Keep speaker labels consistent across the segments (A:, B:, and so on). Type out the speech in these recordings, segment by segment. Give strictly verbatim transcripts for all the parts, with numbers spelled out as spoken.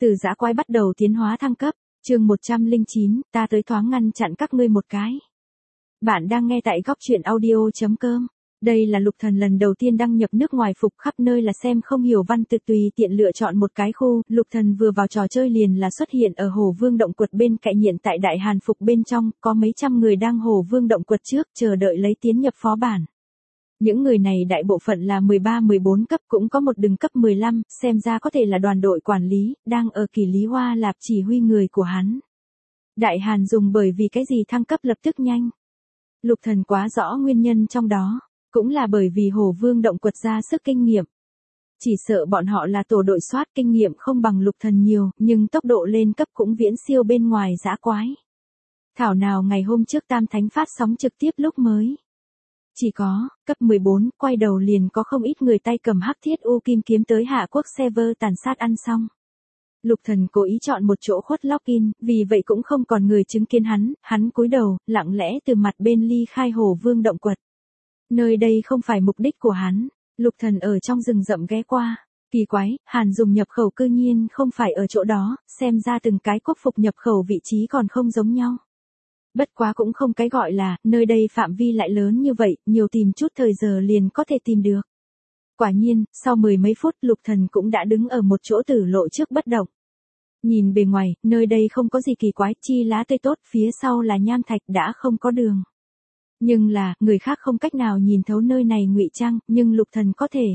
A: Từ dã quái bắt đầu tiến hóa thăng cấp, chương một trăm lẻ chín, ta tới thoáng ngăn chặn các ngươi một cái. Bạn đang nghe tại góc truyện audio.com. Đây là Lục Thần lần đầu tiên đăng nhập nước ngoài phục, khắp nơi là xem không hiểu văn tự, tùy tiện lựa chọn một cái khu. Lục Thần vừa vào trò chơi liền là xuất hiện ở Hồ Vương động quật bên cạnh, hiện tại Đại Hàn phục bên trong, có mấy trăm người đang Hồ Vương động quật trước, chờ đợi lấy tiến nhập phó bản. Những người này đại bộ phận là mười ba mười bốn cấp, cũng có một đường cấp mười lăm, xem ra có thể là đoàn đội quản lý, đang ở Kỳ Lý Hoa Lạp chỉ huy người của hắn. Đại Hàn dùng bởi vì cái gì thăng cấp lập tức nhanh. Lục Thần quá rõ nguyên nhân trong đó, cũng là bởi vì Hồ Vương động quật ra sức kinh nghiệm. Chỉ sợ bọn họ là tổ đội soát, kinh nghiệm không bằng Lục Thần nhiều, nhưng tốc độ lên cấp cũng viễn siêu bên ngoài dã quái. Thảo nào ngày hôm trước Tam Thánh phát sóng trực tiếp lúc mới. Chỉ có, cấp mười bốn, quay đầu liền có không ít người tay cầm hắc thiết u kim kiếm tới Hạ Quốc server tàn sát ăn xong. Lục Thần cố ý chọn một chỗ khuất login, vì vậy cũng không còn người chứng kiến hắn, hắn cúi đầu, lặng lẽ từ mặt bên ly khai Hồ Vương động quật. Nơi đây không phải mục đích của hắn, Lục Thần ở trong rừng rậm ghé qua. Kỳ quái, Hàn dùng nhập khẩu cư nhiên không phải ở chỗ đó, xem ra từng cái quốc phục nhập khẩu vị trí còn không giống nhau. Bất quá cũng không cái gọi là, nơi đây phạm vi lại lớn như vậy, nhiều tìm chút thời giờ liền có thể tìm được. Quả nhiên, sau mười mấy phút Lục Thần cũng đã đứng ở một chỗ tử lộ trước bất động. Nhìn bề ngoài, nơi đây không có gì kỳ quái, chi lá tươi tốt, phía sau là nham thạch đã không có đường. Nhưng là, người khác không cách nào nhìn thấu nơi này ngụy trang, nhưng Lục Thần có thể.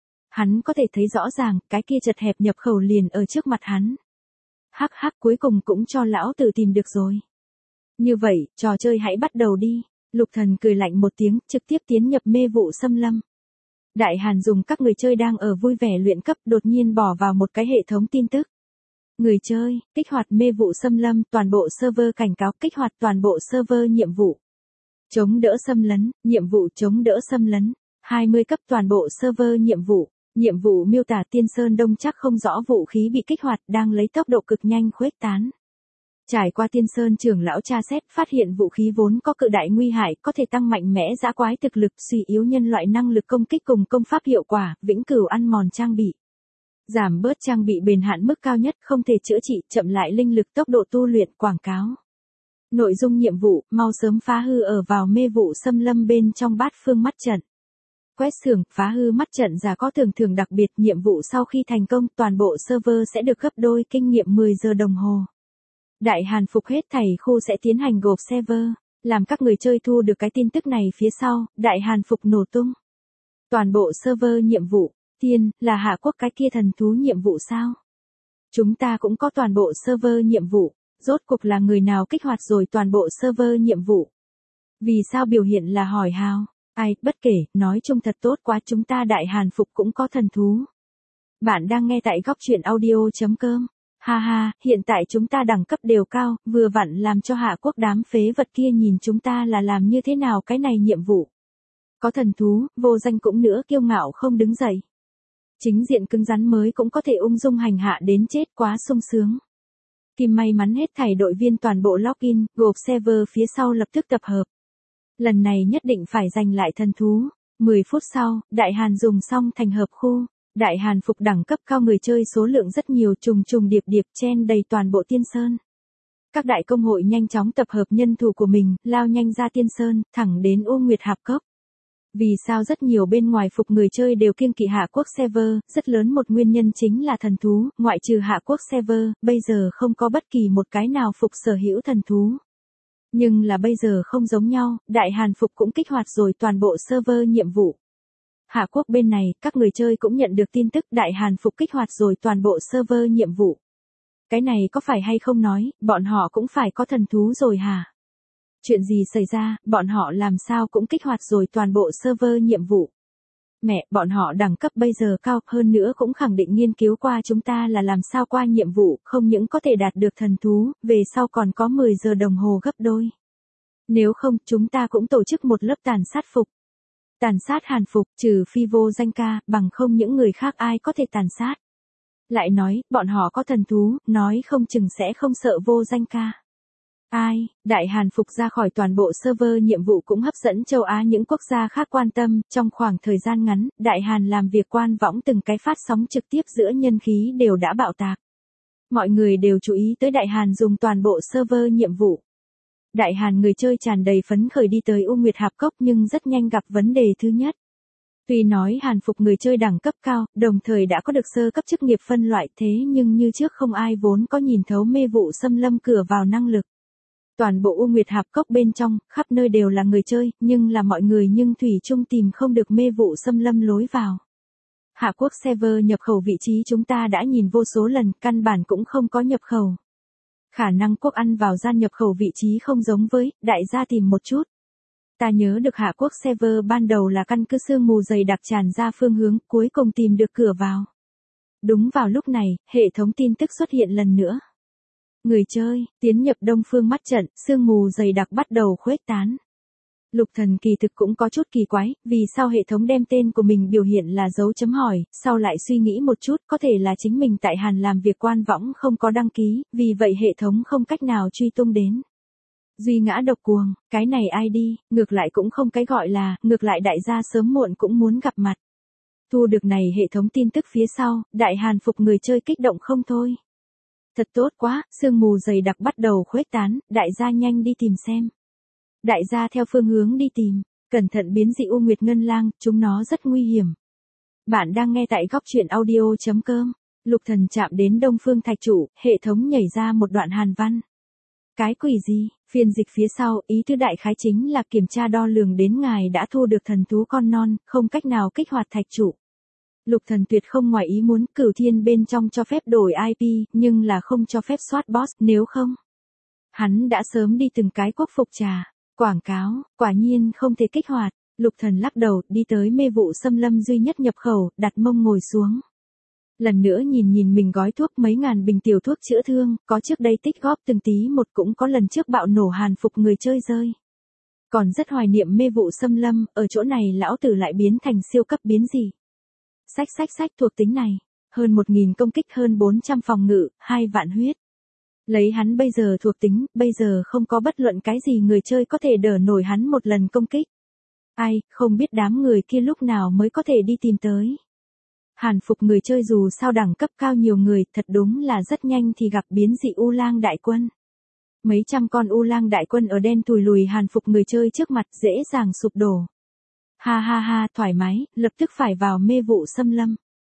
A: Hắn có thể thấy rõ ràng, cái kia chật hẹp nhập khẩu liền ở trước mặt hắn. Hắc hắc, cuối cùng cũng cho lão tử tìm được rồi. Như vậy, trò chơi hãy bắt đầu đi. Lục Thần cười lạnh một tiếng, trực tiếp tiến nhập mê vụ xâm lâm. Đại Hàn dùng các người chơi đang ở vui vẻ luyện cấp, đột nhiên bỏ vào một cái hệ thống tin tức. Người chơi, kích hoạt mê vụ xâm lâm, toàn bộ server cảnh cáo, kích hoạt toàn bộ server nhiệm vụ. Chống đỡ xâm lấn, nhiệm vụ chống đỡ xâm lấn, hai mươi cấp toàn bộ server nhiệm vụ. Nhiệm vụ miêu tả Tiên Sơn Đông chắc không rõ vũ khí bị kích hoạt, đang lấy tốc độ cực nhanh khuếch tán. Trải qua Tiên Sơn trưởng lão tra xét, phát hiện vũ khí vốn có cự đại nguy hại, có thể tăng mạnh mẽ dã quái thực lực, suy yếu nhân loại năng lực công kích cùng công pháp hiệu quả, vĩnh cửu ăn mòn trang bị. Giảm bớt trang bị bền hạn mức cao nhất, không thể chữa trị, chậm lại linh lực, tốc độ tu luyện, quảng cáo. Nội dung nhiệm vụ, mau sớm phá hư ở vào mê vụ xâm lâm bên trong bát phương mắt trận. Quét xưởng, phá hư mắt trận giả có thường thường đặc biệt, nhiệm vụ sau khi thành công, toàn bộ server sẽ được gấp đôi, kinh nghiệm mười giờ đồng hồ. Đại Hàn phục hết thảy khu sẽ tiến hành gộp server, làm các người chơi thu được cái tin tức này phía sau, Đại Hàn phục nổ tung. Toàn bộ server nhiệm vụ, tiên, là Hạ Quốc cái kia thần thú nhiệm vụ sao? Chúng ta cũng có toàn bộ server nhiệm vụ, rốt cuộc là người nào kích hoạt rồi toàn bộ server nhiệm vụ? Vì sao biểu hiện là hỏi hào? Ai, bất kể, nói chung thật tốt quá, chúng ta Đại Hàn phục cũng có thần thú. Bạn đang nghe tại góc truyện audio.com. Ha ha, hiện tại chúng ta đẳng cấp đều cao, vừa vặn làm cho Hạ Quốc đám phế vật kia nhìn chúng ta là làm như thế nào cái này nhiệm vụ. Có thần thú, vô danh cũng nữa kiêu ngạo không đứng dậy. Chính diện cứng rắn mới cũng có thể ung dung hành hạ đến chết, quá sung sướng. Kim may mắn hết thảy đội viên toàn bộ login, gộp server phía sau lập tức tập hợp. Lần này nhất định phải giành lại thần thú. mười phút sau, Đại Hàn dùng xong thành hợp khu. Đại Hàn phục đẳng cấp cao, người chơi số lượng rất nhiều, trùng trùng điệp điệp chen đầy toàn bộ Tiên Sơn. Các đại công hội nhanh chóng tập hợp nhân thủ của mình, lao nhanh ra Tiên Sơn, thẳng đến U Nguyệt Hạp Cốc. Vì sao rất nhiều bên ngoài phục người chơi đều kiêng kỵ Hạ Quốc server, rất lớn một nguyên nhân chính là thần thú, ngoại trừ Hạ Quốc server, bây giờ không có bất kỳ một cái nào phục sở hữu thần thú. Nhưng là bây giờ không giống nhau, Đại Hàn phục cũng kích hoạt rồi toàn bộ server nhiệm vụ. Hạ Quốc bên này, các người chơi cũng nhận được tin tức Đại Hàn phục kích hoạt rồi toàn bộ server nhiệm vụ. Cái này có phải hay không nói, bọn họ cũng phải có thần thú rồi hả? Chuyện gì xảy ra, bọn họ làm sao cũng kích hoạt rồi toàn bộ server nhiệm vụ. Mẹ, bọn họ đẳng cấp bây giờ cao hơn nữa cũng khẳng định nghiên cứu qua chúng ta là làm sao qua nhiệm vụ, không những có thể đạt được thần thú, về sau còn có mười giờ đồng hồ gấp đôi. Nếu không, chúng ta cũng tổ chức một lớp tàn sát phục. Tàn sát Hàn phục, trừ phi vô danh ca, bằng không những người khác ai có thể tàn sát. Lại nói, bọn họ có thần thú, nói không chừng sẽ không sợ vô danh ca. Ai, Đại Hàn phục ra khỏi toàn bộ server nhiệm vụ cũng hấp dẫn châu Á những quốc gia khác quan tâm, trong khoảng thời gian ngắn, Đại Hàn làm việc quan võng từng cái phát sóng trực tiếp giữa nhân khí đều đã bạo tạc. Mọi người đều chú ý tới Đại Hàn dùng toàn bộ server nhiệm vụ. Đại Hàn người chơi tràn đầy phấn khởi đi tới U Nguyệt Hạp Cốc nhưng rất nhanh gặp vấn đề thứ nhất. Tuy nói Hàn Phục người chơi đẳng cấp cao, đồng thời đã có được sơ cấp chức nghiệp phân loại thế nhưng như trước không ai vốn có nhìn thấu mê vụ xâm lâm cửa vào năng lực. Toàn bộ U Nguyệt Hạp Cốc bên trong, khắp nơi đều là người chơi, nhưng là mọi người nhưng thủy chung tìm không được mê vụ xâm lâm lối vào. Hạ quốc server nhập khẩu vị trí chúng ta đã nhìn vô số lần, căn bản cũng không có nhập khẩu. Khả năng quốc ăn vào gian nhập khẩu vị trí không giống với, đại gia tìm một chút. Ta nhớ được Hạ quốc server ban đầu là căn cứ sương mù dày đặc tràn ra phương hướng, cuối cùng tìm được cửa vào. Đúng vào lúc này, hệ thống tin tức xuất hiện lần nữa. Người chơi, tiến nhập đông phương mắt trận, sương mù dày đặc bắt đầu khuếch tán. Lục Thần kỳ thực cũng có chút kỳ quái, vì sao hệ thống đem tên của mình biểu hiện là dấu chấm hỏi, sau lại suy nghĩ một chút, có thể là chính mình tại Hàn làm việc quan võng không có đăng ký, vì vậy hệ thống không cách nào truy tung đến. Duy ngã độc cuồng, cái này ai đi, ngược lại cũng không cái gọi là, ngược lại đại gia sớm muộn cũng muốn gặp mặt. Thu được này hệ thống tin tức phía sau, Đại Hàn Phục người chơi kích động không thôi. Thật tốt quá, sương mù dày đặc bắt đầu khuếch tán, đại gia nhanh đi tìm xem. Đại gia theo phương hướng đi tìm, cẩn thận biến dị U Nguyệt Ngân Lang, chúng nó rất nguy hiểm. Bạn đang nghe tại góc truyện audio chấm com. Lục Thần chạm đến Đông Phương Thạch Trụ, hệ thống nhảy ra một đoạn hàn văn. Cái quỷ gì, phiên dịch phía sau, ý tứ đại khái chính là kiểm tra đo lường đến ngài đã thu được thần thú con non, không cách nào kích hoạt thạch trụ. Lục Thần tuyệt không ngoài ý muốn, Cửu Thiên bên trong cho phép đổi i pê, nhưng là không cho phép soát boss, nếu không. Hắn đã sớm đi từng cái quốc phục trà, quảng cáo, quả nhiên không thể kích hoạt. Lục Thần lắc đầu, đi tới mê vụ xâm lâm duy nhất nhập khẩu, đặt mông ngồi xuống. Lần nữa nhìn nhìn mình gói thuốc mấy ngàn bình tiểu thuốc chữa thương, có trước đây tích góp từng tí một cũng có lần trước bạo nổ Hàn Phục người chơi rơi. Còn rất hoài niệm mê vụ xâm lâm, ở chỗ này lão tử lại biến thành siêu cấp biến dị. Sách sách sách thuộc tính này, hơn một nghìn công kích, hơn bốn trăm phòng ngự, hai vạn huyết. Lấy hắn bây giờ thuộc tính, bây giờ không có bất luận cái gì người chơi có thể đỡ nổi hắn một lần công kích. Ai, không biết đám người kia lúc nào mới có thể đi tìm tới. Hàn Phục người chơi dù sao đẳng cấp cao nhiều người, thật đúng là rất nhanh thì gặp biến dị U Lang đại quân. Mấy trăm con U Lang đại quân ở đen tùi lùi Hàn Phục người chơi trước mặt dễ dàng sụp đổ. Ha ha ha, thoải mái, lập tức phải vào mê vụ xâm lâm.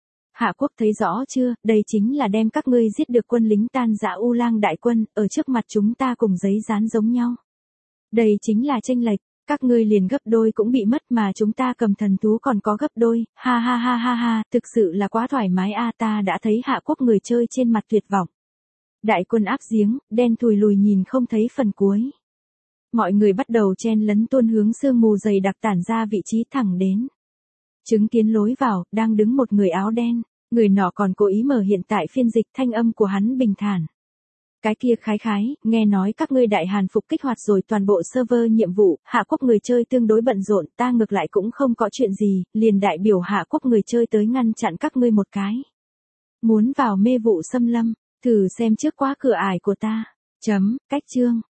A: Hạ quốc thấy rõ chưa, đây chính là đem các ngươi giết được quân lính tan rã U Lang đại quân, ở trước mặt chúng ta cùng giấy dán giống nhau. Đây chính là chênh lệch, các ngươi liền gấp đôi cũng bị mất mà chúng ta cầm thần thú còn có gấp đôi, ha ha ha ha ha, thực sự là quá thoải mái a, ta đã thấy Hạ quốc người chơi trên mặt tuyệt vọng. Đại quân áp giếng, đen thùi lùi nhìn không thấy phần cuối. Mọi người bắt đầu chen lấn tuôn hướng sương mù dày đặc tản ra vị trí thẳng đến. Chứng kiến lối vào, đang đứng một người áo đen, người nọ còn cố ý mở hiện tại phiên dịch, thanh âm của hắn bình thản. Cái kia khái khái, nghe nói các ngươi Đại Hàn Phục kích hoạt rồi toàn bộ server nhiệm vụ, Hạ quốc người chơi tương đối bận rộn, ta ngược lại cũng không có chuyện gì, liền đại biểu Hạ quốc người chơi tới ngăn chặn các ngươi một cái. Muốn vào mê vụ xâm lâm, thử xem trước qua cửa ải của ta. Chấm, cách chương.